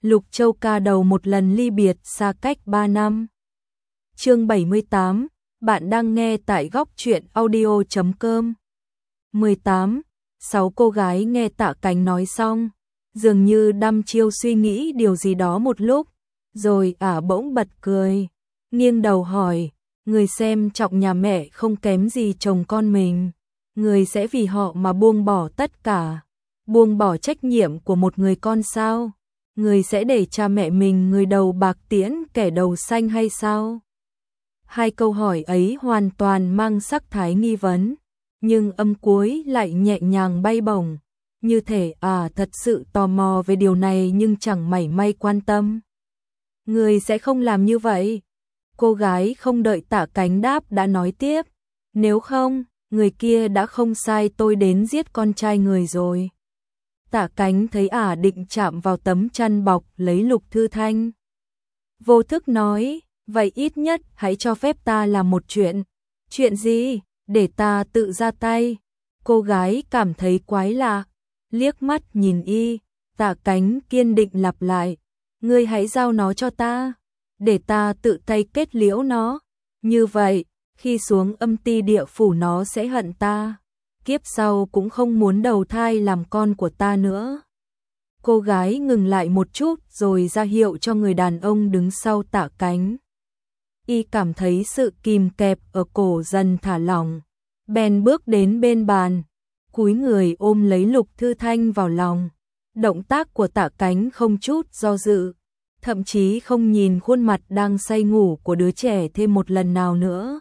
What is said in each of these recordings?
Lục Châu ca đầu một lần ly biệt xa cách 3 năm. Chương 78, bạn đang nghe tại góc truyện audio.com. 18. 6 cô gái nghe Tạ Cánh nói xong, dường như đăm chiêu suy nghĩ điều gì đó một lúc, rồi bỗng bật cười, nghiêng đầu hỏi, người xem trọng nhà mẹ không kém gì chồng con mình, người sẽ vì họ mà buông bỏ tất cả, buông bỏ trách nhiệm của một người con sao? Người sẽ để cha mẹ mình người đầu bạc tiễn kẻ đầu xanh hay sao? Hai câu hỏi ấy hoàn toàn mang sắc thái nghi vấn, nhưng âm cuối lại nhẹ nhàng bay bổng, như thể thật sự tò mò về điều này nhưng chẳng mảy may quan tâm. Người sẽ không làm như vậy. Cô gái không đợi Tạ Cánh đáp đã nói tiếp, nếu không, người kia đã không sai tôi đến giết con trai người rồi. Tạ Cánh thấy định chạm vào tấm chăn bọc lấy Lục Thư Thanh. Vô thức nói, vậy ít nhất hãy cho phép ta làm một chuyện. Chuyện gì? Để ta tự ra tay. Cô gái cảm thấy quái lạ, liếc mắt nhìn y, Tạ Cánh kiên định lặp lại, ngươi hãy giao nó cho ta, để ta tự tay kết liễu nó. Như vậy, khi xuống âm ti địa phủ nó sẽ hận ta. Kiếp sau cũng không muốn đầu thai làm con của ta nữa. Cô gái ngừng lại một chút rồi ra hiệu cho người đàn ông đứng sau Tạ Cánh. Y cảm thấy sự kìm kẹp ở cổ dần thả lỏng, bèn bước đến bên bàn, cúi người ôm lấy Lục Thư Thanh vào lòng. Động tác của Tạ Cánh không chút do dự, thậm chí không nhìn khuôn mặt đang say ngủ của đứa trẻ thêm một lần nào nữa.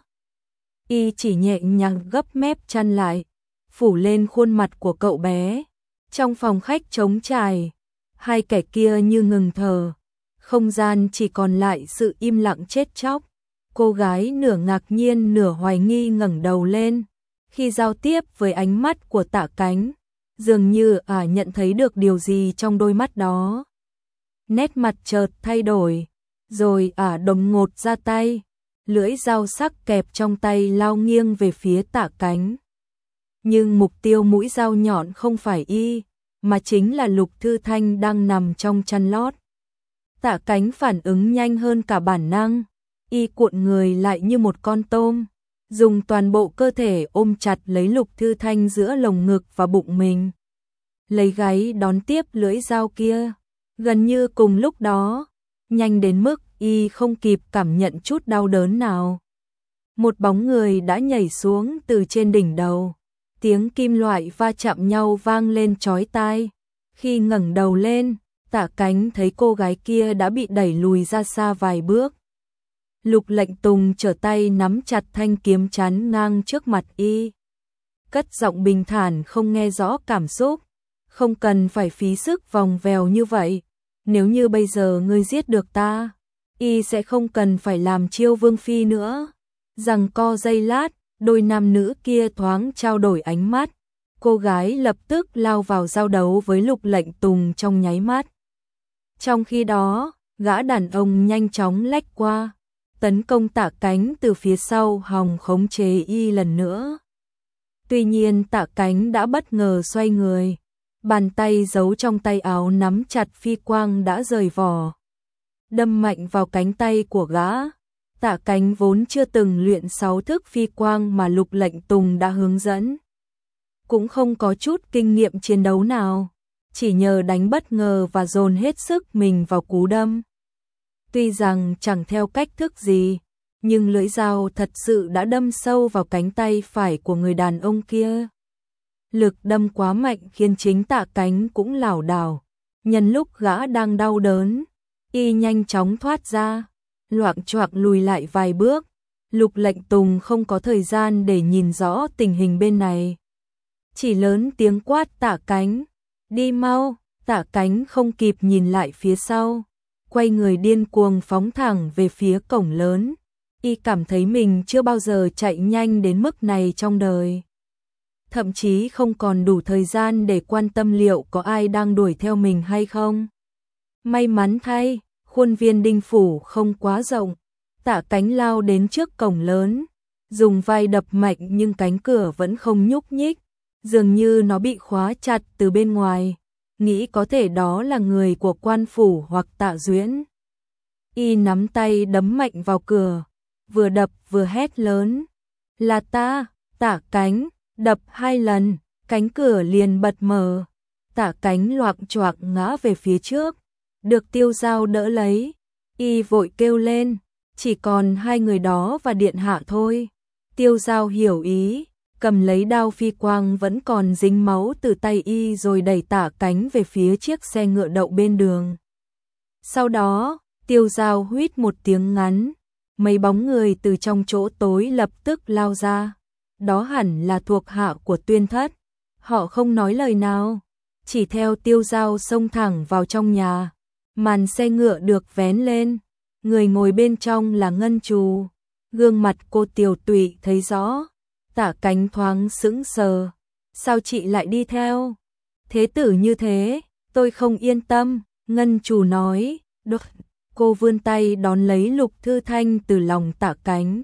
Y chỉ nhẹ nhàng gấp mép chăn lại, phủ lên khuôn mặt của cậu bé. Trong phòng khách trống trải, hai kẻ kia như ngừng thở, không gian chỉ còn lại sự im lặng chết chóc. Cô gái nửa ngạc nhiên nửa hoài nghi ngẩng đầu lên, khi giao tiếp với ánh mắt của Tạ Cánh, dường như nhận thấy được điều gì trong đôi mắt đó. Nét mặt chợt thay đổi, rồi đột ngột ra tay, lưỡi dao sắc kẹp trong tay lao nghiêng về phía Tạ Cánh. Nhưng mục tiêu mũi dao nhọn không phải y, mà chính là Lục Thư Thanh đang nằm trong chăn lót. Tạ Cánh phản ứng nhanh hơn cả bản năng, y cuộn người lại như một con tôm, dùng toàn bộ cơ thể ôm chặt lấy Lục Thư Thanh giữa lồng ngực và bụng mình, lấy gáy đón tiếp lưỡi dao kia. Gần như cùng lúc đó, nhanh đến mức y không kịp cảm nhận chút đau đớn nào, một bóng người đã nhảy xuống từ trên đỉnh đầu. Tiếng kim loại va chạm nhau vang lên chói tai. Khi ngẩng đầu lên, Tạ Cánh thấy cô gái kia đã bị đẩy lùi ra xa vài bước. Lục Lệnh Tùng trở tay nắm chặt thanh kiếm chắn ngang trước mặt y, cất giọng bình thản không nghe rõ cảm xúc, không cần phải phí sức vòng vèo như vậy. Nếu như bây giờ ngươi giết được ta, y sẽ không cần phải làm chiêu vương phi nữa. Giằng co giây lát, đôi nam nữ kia thoáng trao đổi ánh mắt. Cô gái lập tức lao vào giao đấu với Lục Lệnh Tùng trong nháy mắt. Trong khi đó, gã đàn ông nhanh chóng lách qua, tấn công Tạ Cánh từ phía sau hòng khống chế y lần nữa. Tuy nhiên Tạ Cánh đã bất ngờ xoay người, bàn tay giấu trong tay áo nắm chặt phi quang đã rời vỏ, đâm mạnh vào cánh tay của gã. Tạ Cánh vốn chưa từng luyện 6 thức phi quang mà Lục Lệnh Tùng đã hướng dẫn, cũng không có chút kinh nghiệm chiến đấu nào, chỉ nhờ đánh bất ngờ và dồn hết sức mình vào cú đâm. Tuy rằng chẳng theo cách thức gì, nhưng lưỡi dao thật sự đã đâm sâu vào cánh tay phải của người đàn ông kia. Lực đâm quá mạnh khiến chính Tạ Cánh cũng lảo đảo. Nhân lúc gã đang đau đớn, y nhanh chóng thoát ra, loạng choạng lùi lại vài bước. Lục Lệnh Tùng không có thời gian để nhìn rõ tình hình bên này, chỉ lớn tiếng quát Tạ Cánh, đi mau. Tạ Cánh không kịp nhìn lại phía sau, quay người điên cuồng phóng thẳng về phía cổng lớn. Y cảm thấy mình chưa bao giờ chạy nhanh đến mức này trong đời, thậm chí không còn đủ thời gian để quan tâm liệu có ai đang đuổi theo mình hay không. May mắn thay, khuôn viên đinh phủ không quá rộng. Tạ Cánh lao đến trước cổng lớn, dùng vai đập mạnh nhưng cánh cửa vẫn không nhúc nhích, dường như nó bị khóa chặt từ bên ngoài. nghĩ có thể đó là người của quan phủ hoặc Tạ Duyễn. Y nắm tay đấm mạnh vào cửa, vừa đập vừa hét lớn. Là ta, Tạ Cánh, đập 2 lần, cánh cửa liền bật mở. Tạ Cánh loạng choạng ngã về phía trước, được Tiêu Dao đỡ lấy. Y vội kêu lên, chỉ còn 2 người đó và điện hạ thôi. Tiêu Dao hiểu ý, cầm lấy đao phi quang vẫn còn dính máu từ tay y rồi đẩy Tạ Cánh về phía chiếc xe ngựa đậu bên đường. Sau đó, Tiêu Dao huýt một tiếng ngắn, mấy bóng người từ trong chỗ tối lập tức lao ra. Đó hẳn là thuộc hạ của Tuyên Thất. Họ không nói lời nào, chỉ theo Tiêu Dao xông thẳng vào trong nhà. Màn xe ngựa được vén lên, người ngồi bên trong là Ngân Trù. Gương mặt cô tiều tụy thấy rõ. Tạ Cánh thoáng sững sờ. Sao chị lại đi theo? Thế tử như thế, tôi không yên tâm, Ngân Trù nói. Được. Cô vươn tay đón lấy Lục Thư Thanh từ lòng Tạ Cánh.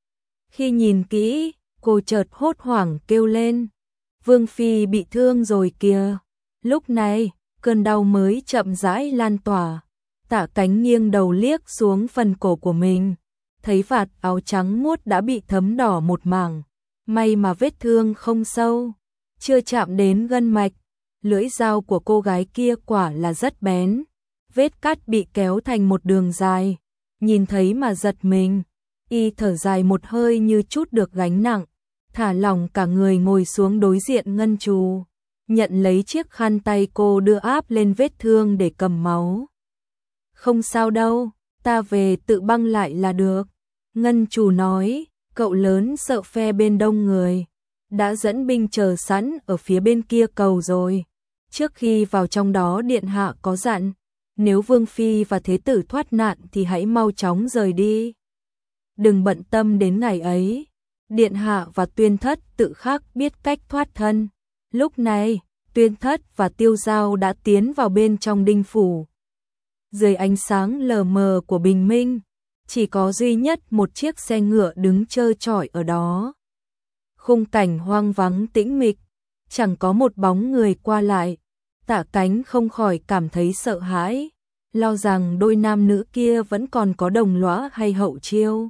Khi nhìn kỹ, cô chợt hốt hoảng kêu lên. Vương Phi bị thương rồi kìa. Lúc này, cơn đau mới chậm rãi lan tỏa. Tạ Cánh nghiêng đầu liếc xuống phần cổ của mình. Thấy vạt áo trắng muốt đã bị thấm đỏ một mảng. May mà vết thương không sâu, chưa chạm đến gân mạch. Lưỡi dao của cô gái kia quả là rất bén. Vết cắt bị kéo thành một đường dài. Nhìn thấy mà giật mình. Y thở dài một hơi như chút được gánh nặng. Thả lỏng cả người ngồi xuống đối diện Ngân Trù. Nhận lấy chiếc khăn tay cô đưa áp lên vết thương để cầm máu. Không sao đâu, ta về tự băng lại là được. Ngân Trù nói, cậu lớn sợ phe bên đông người. Đã dẫn binh chờ sẵn ở phía bên kia cầu rồi. Trước khi vào trong đó điện hạ có dặn. Nếu Vương Phi và Thế tử thoát nạn thì hãy mau chóng rời đi. Đừng bận tâm đến ngày ấy. Điện hạ và Tuyên Thất tự khắc biết cách thoát thân. Lúc này, Tuyên Thất và Tiêu Dao đã tiến vào bên trong đinh phủ. Dưới ánh sáng lờ mờ của bình minh, chỉ có duy nhất một chiếc xe ngựa đứng trơ trọi ở đó. Khung cảnh hoang vắng tĩnh mịch, chẳng có một bóng người qua lại. Tạ Cánh không khỏi cảm thấy sợ hãi, lo rằng đôi nam nữ kia vẫn còn có đồng lõa hay hậu chiêu.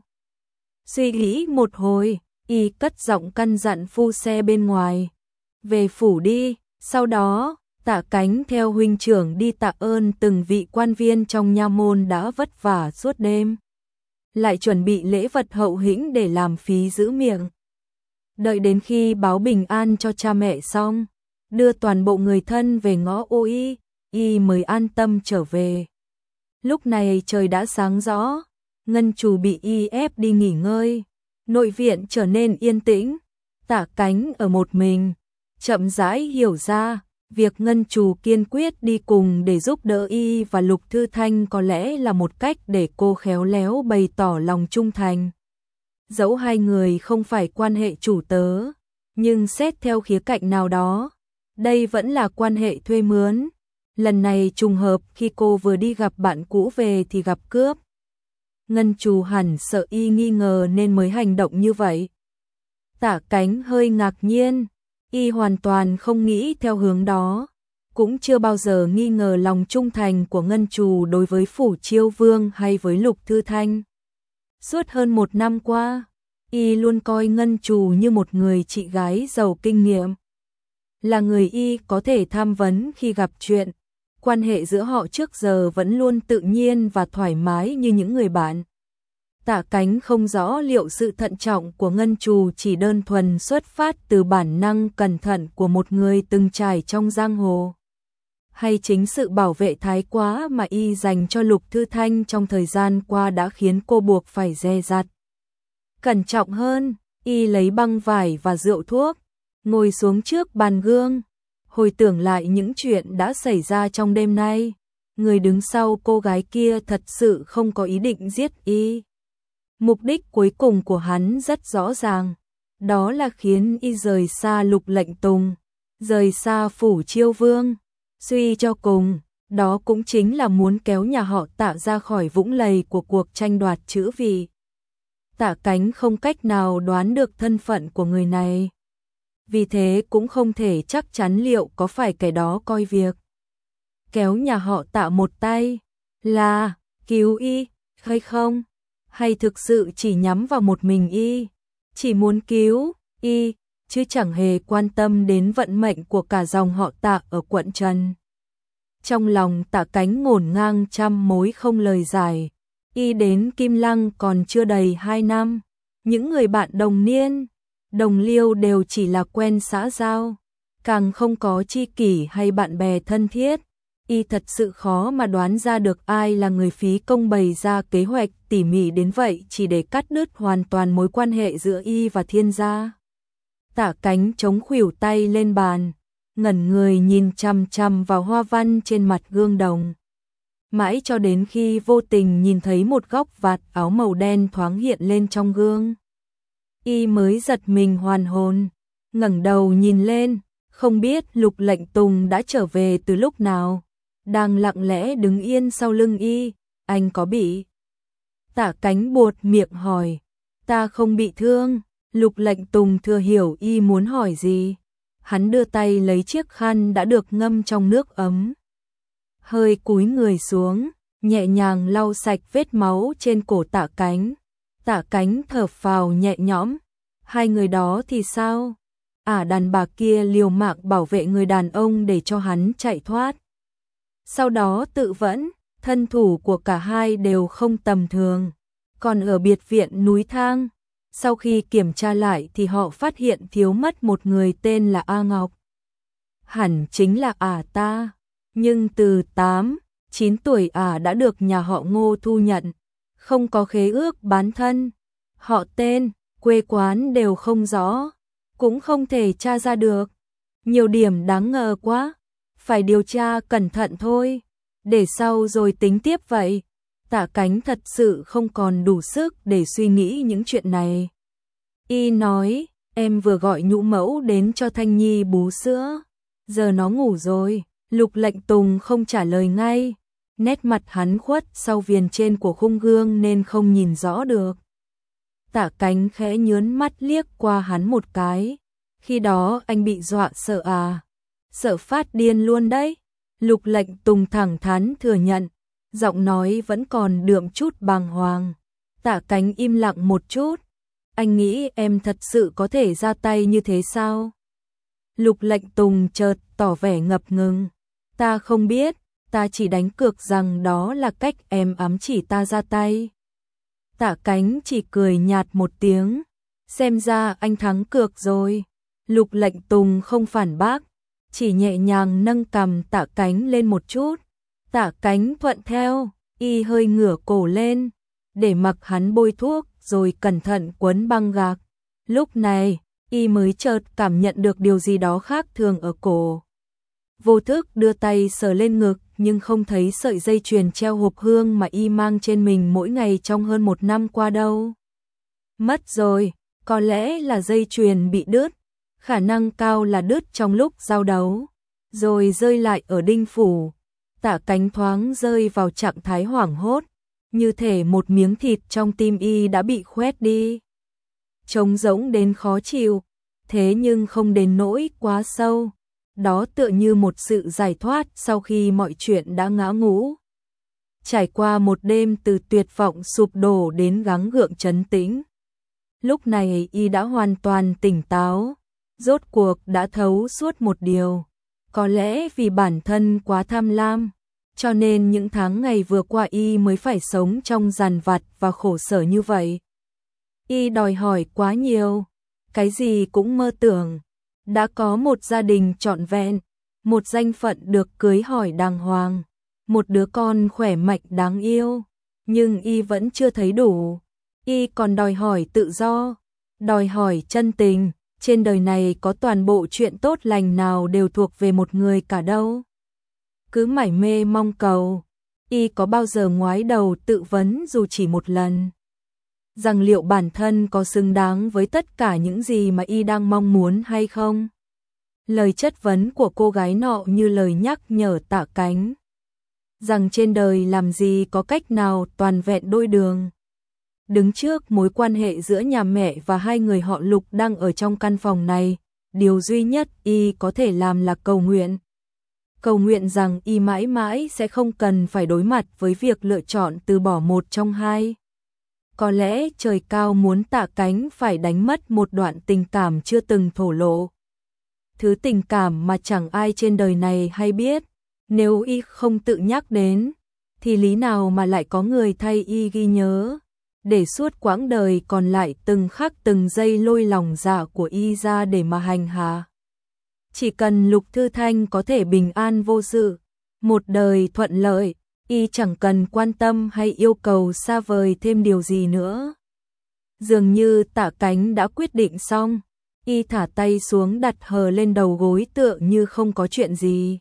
Suy nghĩ một hồi, y cất giọng căn dặn phu xe bên ngoài. Về phủ đi, sau đó, Tạ Cánh theo huynh trưởng đi tạ ơn từng vị quan viên trong nha môn đã vất vả suốt đêm. Lại chuẩn bị lễ vật hậu hĩnh để làm phí giữ miệng. Đợi đến khi báo bình an cho cha mẹ xong, đưa toàn bộ người thân về ngõ ô y mới an tâm trở về. Lúc này trời đã sáng rõ, Ngân Trù bị y ép đi nghỉ ngơi. Nội viện trở nên yên tĩnh, Tạ Cánh ở một mình, chậm rãi hiểu ra, việc Ngân Trù kiên quyết đi cùng để giúp đỡ y và Lục Thư Thanh có lẽ là một cách để cô khéo léo bày tỏ lòng trung thành. Dẫu hai người không phải quan hệ chủ tớ, nhưng xét theo khía cạnh nào đó, đây vẫn là quan hệ thuê mướn. Lần này trùng hợp khi cô vừa đi gặp bạn cũ về thì gặp cướp. Ngân Trù hẳn sợ y nghi ngờ nên mới hành động như vậy. Tạ Cánh hơi ngạc nhiên, y hoàn toàn không nghĩ theo hướng đó, cũng chưa bao giờ nghi ngờ lòng trung thành của Ngân Trù đối với Phủ Chiêu Vương hay với Lục Thư Thanh. Suốt hơn 1 năm qua, y luôn coi Ngân Trù như một người chị gái giàu kinh nghiệm. Là người y có thể tham vấn khi gặp chuyện. Quan hệ giữa họ trước giờ vẫn luôn tự nhiên và thoải mái như những người bạn. Tạ Cánh không rõ liệu sự thận trọng của Ngân Trù chỉ đơn thuần xuất phát từ bản năng cẩn thận của một người từng trải trong giang hồ, hay chính sự bảo vệ thái quá mà y dành cho Lục Thư Thanh trong thời gian qua đã khiến cô buộc phải dè dặt. Cẩn trọng hơn, y lấy băng vải và rượu thuốc, ngồi xuống trước bàn gương, hồi tưởng lại những chuyện đã xảy ra trong đêm nay. Người đứng sau cô gái kia thật sự không có ý định giết y. Mục đích cuối cùng của hắn rất rõ ràng, đó là khiến y rời xa Lục Lệnh Tùng, rời xa Phủ Chiêu Vương. Suy cho cùng, đó cũng chính là muốn kéo nhà họ Tạ ra khỏi vũng lầy của cuộc tranh đoạt chữ vị. Tạ Cánh không cách nào đoán được thân phận của người này, vì thế cũng không thể chắc chắn liệu có phải kẻ đó coi việc kéo nhà họ Tạ một tay. Là cứu y, hay không? Hay thực sự chỉ nhắm vào một mình y? Chỉ muốn cứu y, chứ chẳng hề quan tâm đến vận mệnh của cả dòng họ Tạ ở quận Trần. Trong lòng Tạ Cánh ngổn ngang trăm mối không lời giải. Y đến Kim Lăng còn chưa đầy 2 năm. Những người bạn đồng niên, đồng liêu đều chỉ là quen xã giao, càng không có tri kỷ hay bạn bè thân thiết. Y thật sự khó mà đoán ra được ai là người phí công bày ra kế hoạch tỉ mỉ đến vậy chỉ để cắt đứt hoàn toàn mối quan hệ giữa y và Thiên gia. Tạ Cánh chống khuỷu tay lên bàn, ngẩn người nhìn chằm chằm vào hoa văn trên mặt gương đồng. Mãi cho đến khi vô tình nhìn thấy một góc vạt áo màu đen thoáng hiện lên trong gương, y mới giật mình hoàn hồn, ngẩng đầu nhìn lên, không biết Lục Lệnh Tùng đã trở về từ lúc nào, đang lặng lẽ đứng yên sau lưng y. Anh có bị? Tạ Cánh buột miệng hỏi. Ta không bị thương. Lục Lệnh Tùng thừa hiểu y muốn hỏi gì. Hắn đưa tay lấy chiếc khăn đã được ngâm trong nước ấm, hơi cúi người xuống, nhẹ nhàng lau sạch vết máu trên cổ Tạ Cánh. Tạ Cánh thở phào nhẹ nhõm. Hai người đó thì sao? Đàn bà kia liều mạng bảo vệ người đàn ông để cho hắn chạy thoát. Sau đó tự vẫn, thân thủ của cả hai đều không tầm thường. Còn ở biệt viện núi Thang, sau khi kiểm tra lại thì họ phát hiện thiếu mất một người tên là A Ngọc. Hẳn chính là ta. Nhưng từ 8, 9 tuổi đã được nhà họ Ngô thu nhận, không có khế ước bán thân. Họ tên, quê quán đều không rõ, cũng không thể tra ra được. Nhiều điểm đáng ngờ quá, phải điều tra cẩn thận thôi, để sau rồi tính tiếp vậy. Tạ Cánh thật sự không còn đủ sức để suy nghĩ những chuyện này. Y nói, em vừa gọi nhũ mẫu đến cho Thanh Nhi bú sữa, giờ nó ngủ rồi. Lục Lệnh Tùng không trả lời ngay, nét mặt hắn khuất sau viền trên của khung gương nên không nhìn rõ được. Tạ Cánh khẽ nhớn mắt liếc qua hắn một cái. Khi đó anh bị dọa sợ Sợ phát điên luôn đấy. Lục Lệnh Tùng thẳng thắn thừa nhận, giọng nói vẫn còn đượm chút bàng hoàng. Tạ Cánh im lặng một chút. Anh nghĩ em thật sự có thể ra tay như thế sao? Lục Lệnh Tùng chợt tỏ vẻ ngập ngừng. Ta không biết, ta chỉ đánh cược rằng đó là cách em ám chỉ ta ra tay. Tạ Cánh chỉ cười nhạt một tiếng. Xem ra anh thắng cược rồi. Lục Lệnh Tùng không phản bác, chỉ nhẹ nhàng nâng cằm Tạ Cánh lên một chút. Tạ Cánh thuận theo, y hơi ngửa cổ lên, để mặc hắn bôi thuốc rồi cẩn thận quấn băng gạc. Lúc này, y mới chợt cảm nhận được điều gì đó khác thường ở cổ. Vô thức đưa tay sờ lên ngực nhưng không thấy sợi dây chuyền treo hộp hương mà y mang trên mình mỗi ngày trong hơn 1 năm qua đâu. Mất rồi, có lẽ là dây chuyền bị đứt, khả năng cao là đứt trong lúc giao đấu, rồi rơi lại ở đinh phủ. Tạ Cánh thoáng rơi vào trạng thái hoảng hốt, như thể một miếng thịt trong tim y đã bị khoét đi. Trống rỗng đến khó chịu, thế nhưng không đến nỗi quá sâu. Đó tựa như một sự giải thoát sau khi mọi chuyện đã ngã ngũ. Trải qua một đêm từ tuyệt vọng sụp đổ đến gắng gượng trấn tĩnh, lúc này y đã hoàn toàn tỉnh táo, rốt cuộc đã thấu suốt một điều. Có lẽ vì bản thân quá tham lam, cho nên những tháng ngày vừa qua y mới phải sống trong dằn vặt và khổ sở như vậy. Y đòi hỏi quá nhiều, cái gì cũng mơ tưởng. Đã có một gia đình trọn vẹn, một danh phận được cưới hỏi đàng hoàng, một đứa con khỏe mạnh đáng yêu, nhưng y vẫn chưa thấy đủ. Y còn đòi hỏi tự do, đòi hỏi chân tình. Trên đời này có toàn bộ chuyện tốt lành nào đều thuộc về một người cả đâu. Cứ mải mê mong cầu, y có bao giờ ngoái đầu tự vấn dù chỉ một lần, rằng liệu bản thân có xứng đáng với tất cả những gì mà y đang mong muốn hay không? Lời chất vấn của cô gái nọ như lời nhắc nhở Tạ Cánh, rằng trên đời làm gì có cách nào toàn vẹn đôi đường. Đứng trước mối quan hệ giữa nhà mẹ và hai người họ Lục đang ở trong căn phòng này, điều duy nhất y có thể làm là cầu nguyện. cầu nguyện rằng y mãi mãi sẽ không cần phải đối mặt với việc lựa chọn từ bỏ một trong hai. Có lẽ trời cao muốn Tạ Cánh phải đánh mất một đoạn tình cảm chưa từng thổ lộ. Thứ tình cảm mà chẳng ai trên đời này hay biết, nếu y không tự nhắc đến, thì lý nào mà lại có người thay y ghi nhớ, để suốt quãng đời còn lại từng khắc từng giây lôi lòng dạ của y ra để mà hành hạ. Chỉ cần Lục Thư Thanh có thể bình an vô sự, một đời thuận lợi, y chẳng cần quan tâm hay yêu cầu xa vời thêm điều gì nữa. Dường như Tạ Cánh đã quyết định xong, y thả tay xuống đặt hờ lên đầu gối tựa như không có chuyện gì.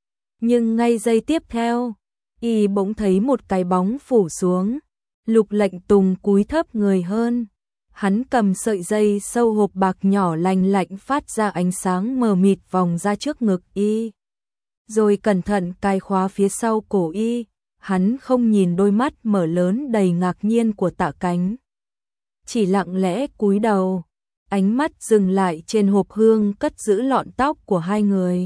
Nhưng ngay giây tiếp theo, y bỗng thấy một cái bóng phủ xuống. Lục Lệnh Tùng cúi thấp người hơn. Hắn cầm sợi dây sâu hộp bạc nhỏ lành lạnh phát ra ánh sáng mờ mịt vòng ra trước ngực y. Rồi cẩn thận cài khóa phía sau cổ y. Hắn không nhìn đôi mắt mở lớn đầy ngạc nhiên của Tạ Cánh. Chỉ lặng lẽ cúi đầu, ánh mắt dừng lại trên hộp hương cất giữ lọn tóc của hai người.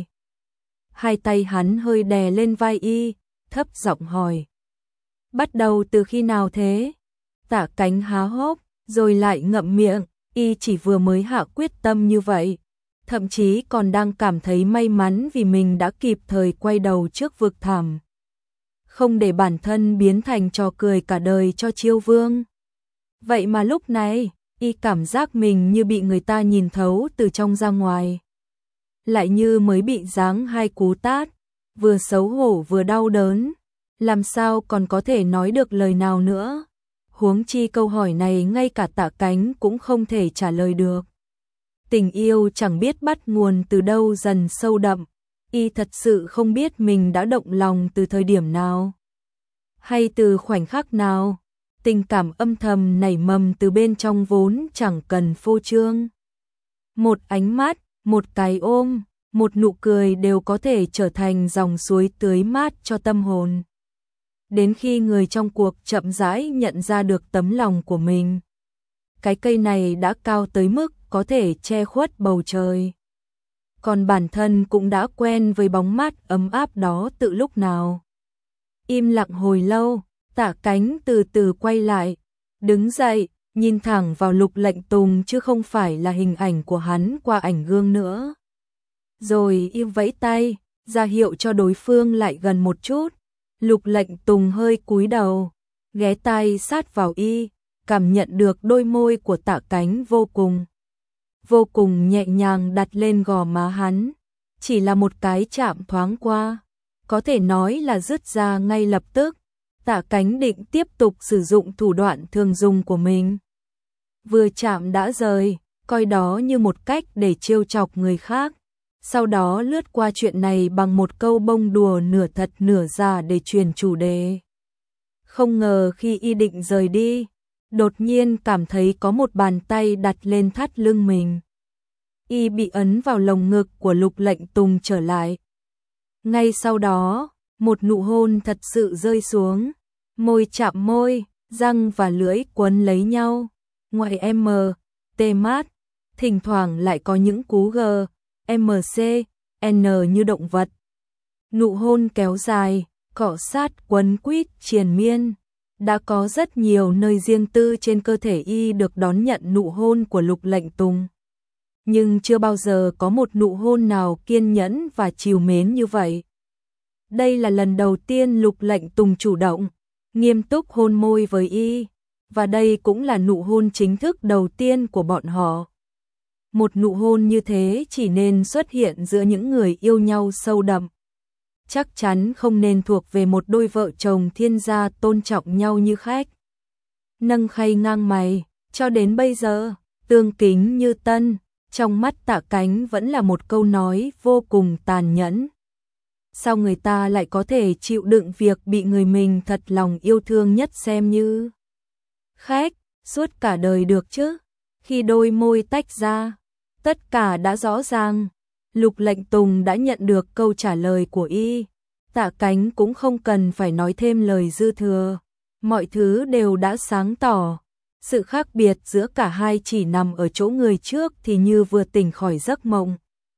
Hai tay hắn hơi đè lên vai y, thấp giọng hỏi. Bắt đầu từ khi nào thế? Tạ Cánh há hốc, rồi lại ngậm miệng, y chỉ vừa mới hạ quyết tâm như vậy. Thậm chí còn đang cảm thấy may mắn vì mình đã kịp thời quay đầu trước vực thẳm. Không để bản thân biến thành trò cười cả đời cho Chiêu Vương. Vậy mà lúc này, y cảm giác mình như bị người ta nhìn thấu từ trong ra ngoài. Lại như mới bị giáng hai cú tát, vừa xấu hổ vừa đau đớn. Làm sao còn có thể nói được lời nào nữa. Huống chi câu hỏi này ngay cả Tạ Cánh cũng không thể trả lời được. Tình yêu chẳng biết bắt nguồn từ đâu dần sâu đậm. Y thật sự không biết mình đã động lòng từ thời điểm nào. Hay từ khoảnh khắc nào. Tình cảm âm thầm nảy mầm từ bên trong vốn chẳng cần phô trương. Một ánh mắt, một cái ôm, một nụ cười đều có thể trở thành dòng suối tưới mát cho tâm hồn. Đến khi người trong cuộc chậm rãi nhận ra được tấm lòng của mình. Cái cây này đã cao tới mức có thể che khuất bầu trời. Còn bản thân cũng đã quen với bóng mát ấm áp đó từ lúc nào. Im lặng hồi lâu, Tạ Cánh từ từ quay lại, đứng dậy, nhìn thẳng vào Lục Lệnh Tùng chứ không phải là hình ảnh của hắn qua ảnh gương nữa. Rồi im vẫy tay, ra hiệu cho đối phương lại gần một chút. Lục Lệnh Tùng hơi cúi đầu, ghé tai sát vào y, cảm nhận được đôi môi của Tạ Cánh vô cùng nhẹ nhàng đặt lên gò má hắn. Chỉ là một cái chạm thoáng qua, có thể nói là dứt ra ngay lập tức. Tạ Cánh định tiếp tục sử dụng thủ đoạn thường dùng của mình. Vừa chạm đã rời, coi đó như một cách để trêu chọc người khác. Sau đó lướt qua chuyện này bằng một câu bông đùa nửa thật nửa giả để truyền chủ đề. Không ngờ khi y định rời đi, đột nhiên cảm thấy có một bàn tay đặt lên thắt lưng mình. Y bị ấn vào lồng ngực của Lục Lệnh Tùng trở lại. Ngay sau đó, một nụ hôn thật sự rơi xuống. Môi chạm môi, răng và lưỡi quấn lấy nhau. Ngoài M, T mát, thỉnh thoảng lại có những cú G, MC, N như động vật. Nụ hôn kéo dài, cọ sát quấn quýt triền miên. Đã có rất nhiều nơi riêng tư trên cơ thể y được đón nhận nụ hôn của Lục Lệnh Tùng. Nhưng chưa bao giờ có một nụ hôn nào kiên nhẫn và trìu mến như vậy. Đây là lần đầu tiên Lục Lệnh Tùng chủ động, nghiêm túc hôn môi với y, và đây cũng là nụ hôn chính thức đầu tiên của bọn họ. Một nụ hôn như thế chỉ nên xuất hiện giữa những người yêu nhau sâu đậm. Chắc chắn không nên thuộc về một đôi vợ chồng thiên gia tôn trọng nhau như khách. Nâng khay ngang mày, cho đến bây giờ, tương kính như tân, trong mắt Tạ Cánh vẫn là một câu nói vô cùng tàn nhẫn. Sao người ta lại có thể chịu đựng việc bị người mình thật lòng yêu thương nhất xem như khách suốt cả đời được chứ? Khi đôi môi tách ra, tất cả đã rõ ràng. Lục Lệnh Tùng đã nhận được câu trả lời của y. Tạ Cánh cũng không cần phải nói thêm lời dư thừa. Mọi thứ đều đã sáng tỏ. Sự khác biệt giữa cả hai chỉ nằm ở chỗ người trước thì như vừa tỉnh khỏi giấc mộng.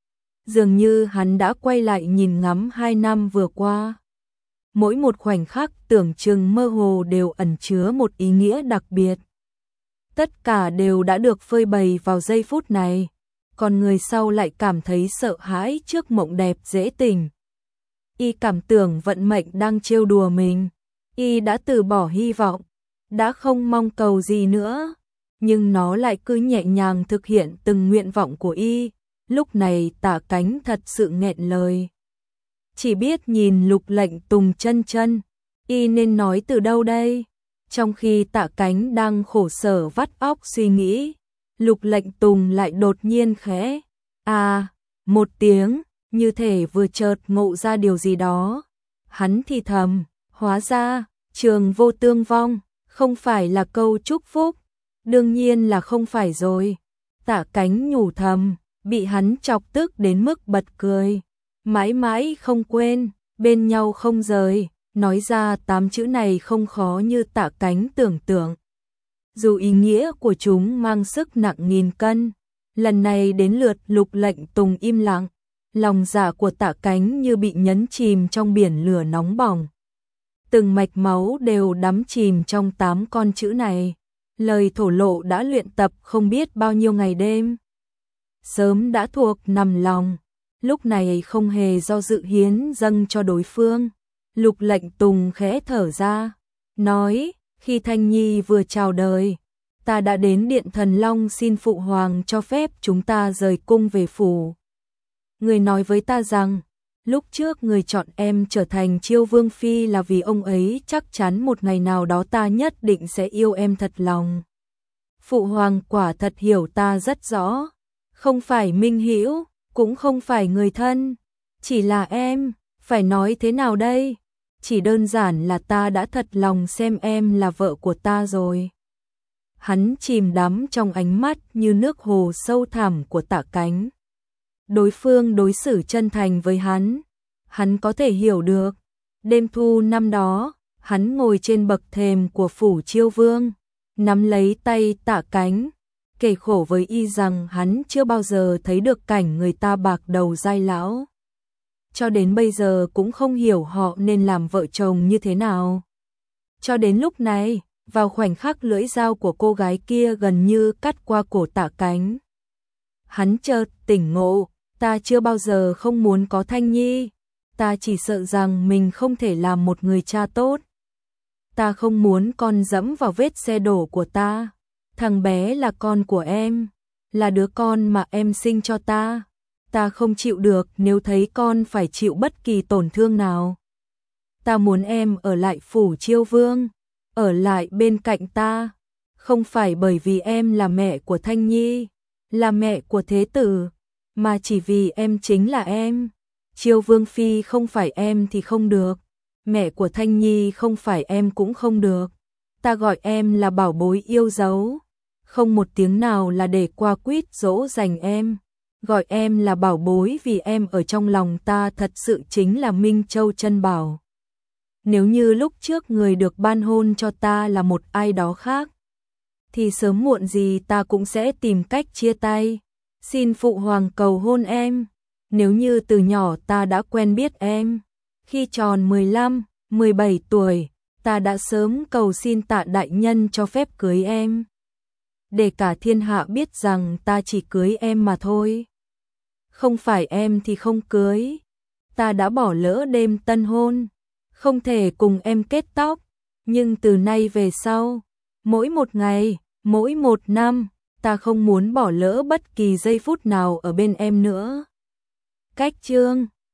Dường như hắn đã quay lại nhìn ngắm 2 năm vừa qua. Mỗi một khoảnh khắc tưởng chừng mơ hồ đều ẩn chứa một ý nghĩa đặc biệt. Tất cả đều đã được phơi bày vào giây phút này, còn người sau lại cảm thấy sợ hãi trước mộng đẹp dễ tỉnh. Y cảm tưởng vận mệnh đang trêu đùa mình, y đã từ bỏ hy vọng, đã không mong cầu gì nữa, nhưng nó lại cứ nhẹ nhàng thực hiện từng nguyện vọng của y. Lúc này Tạ Cánh thật sự nghẹn lời. Chỉ biết nhìn Lục Lệnh Tùng chân chân, y nên nói từ đâu đây? Trong khi Tạ Cánh đang khổ sở vắt óc suy nghĩ, Lục Lệnh Tùng lại đột nhiên khẽ một tiếng, như thể vừa chợt ngộ ra điều gì đó. Hắn thì thầm, hóa ra, trường vô tương vong, không phải là câu chúc phúc. Đương nhiên là không phải rồi. Tạ Cánh nhủ thầm, bị hắn chọc tức đến mức bật cười. Mãi mãi không quên, bên nhau không rời. Nói ra 8 chữ này không khó như Tạ Cánh tưởng tượng. Dù ý nghĩa của chúng mang sức nặng nghìn cân, lần này đến lượt Lục Lệnh Tùng im lặng, lòng dạ của Tạ Cánh như bị nhấn chìm trong biển lửa nóng bỏng. Từng mạch máu đều đắm chìm trong 8 con chữ này, lời thổ lộ đã luyện tập không biết bao nhiêu ngày đêm. Sớm đã thuộc nằm lòng, lúc này không hề do dự hiến dâng cho đối phương. Lục Lệnh Tùng khẽ thở ra, nói, khi Thanh Nhi vừa chào đời, ta đã đến Điện Thần Long xin Phụ Hoàng cho phép chúng ta rời cung về phủ. Người nói với ta rằng, lúc trước người chọn em trở thành Chiêu Vương Phi là vì ông ấy chắc chắn một ngày nào đó ta nhất định sẽ yêu em thật lòng. Phụ Hoàng quả thật hiểu ta rất rõ, không phải minh hữu, cũng không phải người thân, chỉ là em, phải nói thế nào đây? Chỉ đơn giản là ta đã thật lòng xem em là vợ của ta rồi. Hắn chìm đắm trong ánh mắt như nước hồ sâu thẳm của Tạ Cánh. Đối phương đối xử chân thành với hắn có thể hiểu được. Đêm thu năm đó, hắn ngồi trên bậc thềm của phủ Chiêu Vương, nắm lấy tay Tạ Cánh, kể khổ với y rằng hắn chưa bao giờ thấy được cảnh người ta bạc đầu dai lão. Cho đến bây giờ cũng không hiểu họ nên làm vợ chồng như thế nào. Cho đến lúc này, vào khoảnh khắc lưỡi dao của cô gái kia gần như cắt qua cổ Tạ Cánh, hắn chợt tỉnh ngộ, ta chưa bao giờ không muốn có Thanh Nhi, ta chỉ sợ rằng mình không thể làm một người cha tốt. Ta không muốn con dẫm vào vết xe đổ của ta. Thằng bé là con của em, là đứa con mà em sinh cho ta. Ta không chịu được nếu thấy con phải chịu bất kỳ tổn thương nào. Ta muốn em ở lại phủ Chiêu Vương, ở lại bên cạnh ta, không phải bởi vì em là mẹ của Thanh Nhi, là mẹ của Thế Tử, mà chỉ vì em chính là em. Chiêu Vương Phi không phải em thì không được, mẹ của Thanh Nhi không phải em cũng không được. Ta gọi em là bảo bối yêu dấu, không một tiếng nào là để qua quýt dỗ dành em. Gọi em là bảo bối vì em ở trong lòng ta thật sự chính là Minh Châu Chân Bảo. Nếu như lúc trước người được ban hôn cho ta là một ai đó khác, thì sớm muộn gì ta cũng sẽ tìm cách chia tay. Xin Phụ Hoàng cầu hôn em. Nếu như từ nhỏ ta đã quen biết em, khi tròn 15, 17 tuổi, ta đã sớm cầu xin Tạ đại nhân cho phép cưới em. Để cả thiên hạ biết rằng ta chỉ cưới em mà thôi. Không phải em thì không cưới. Ta đã bỏ lỡ đêm tân hôn, không thể cùng em kết tóc, nhưng từ nay về sau, mỗi một ngày, mỗi một năm, ta không muốn bỏ lỡ bất kỳ giây phút nào ở bên em nữa. Cách chương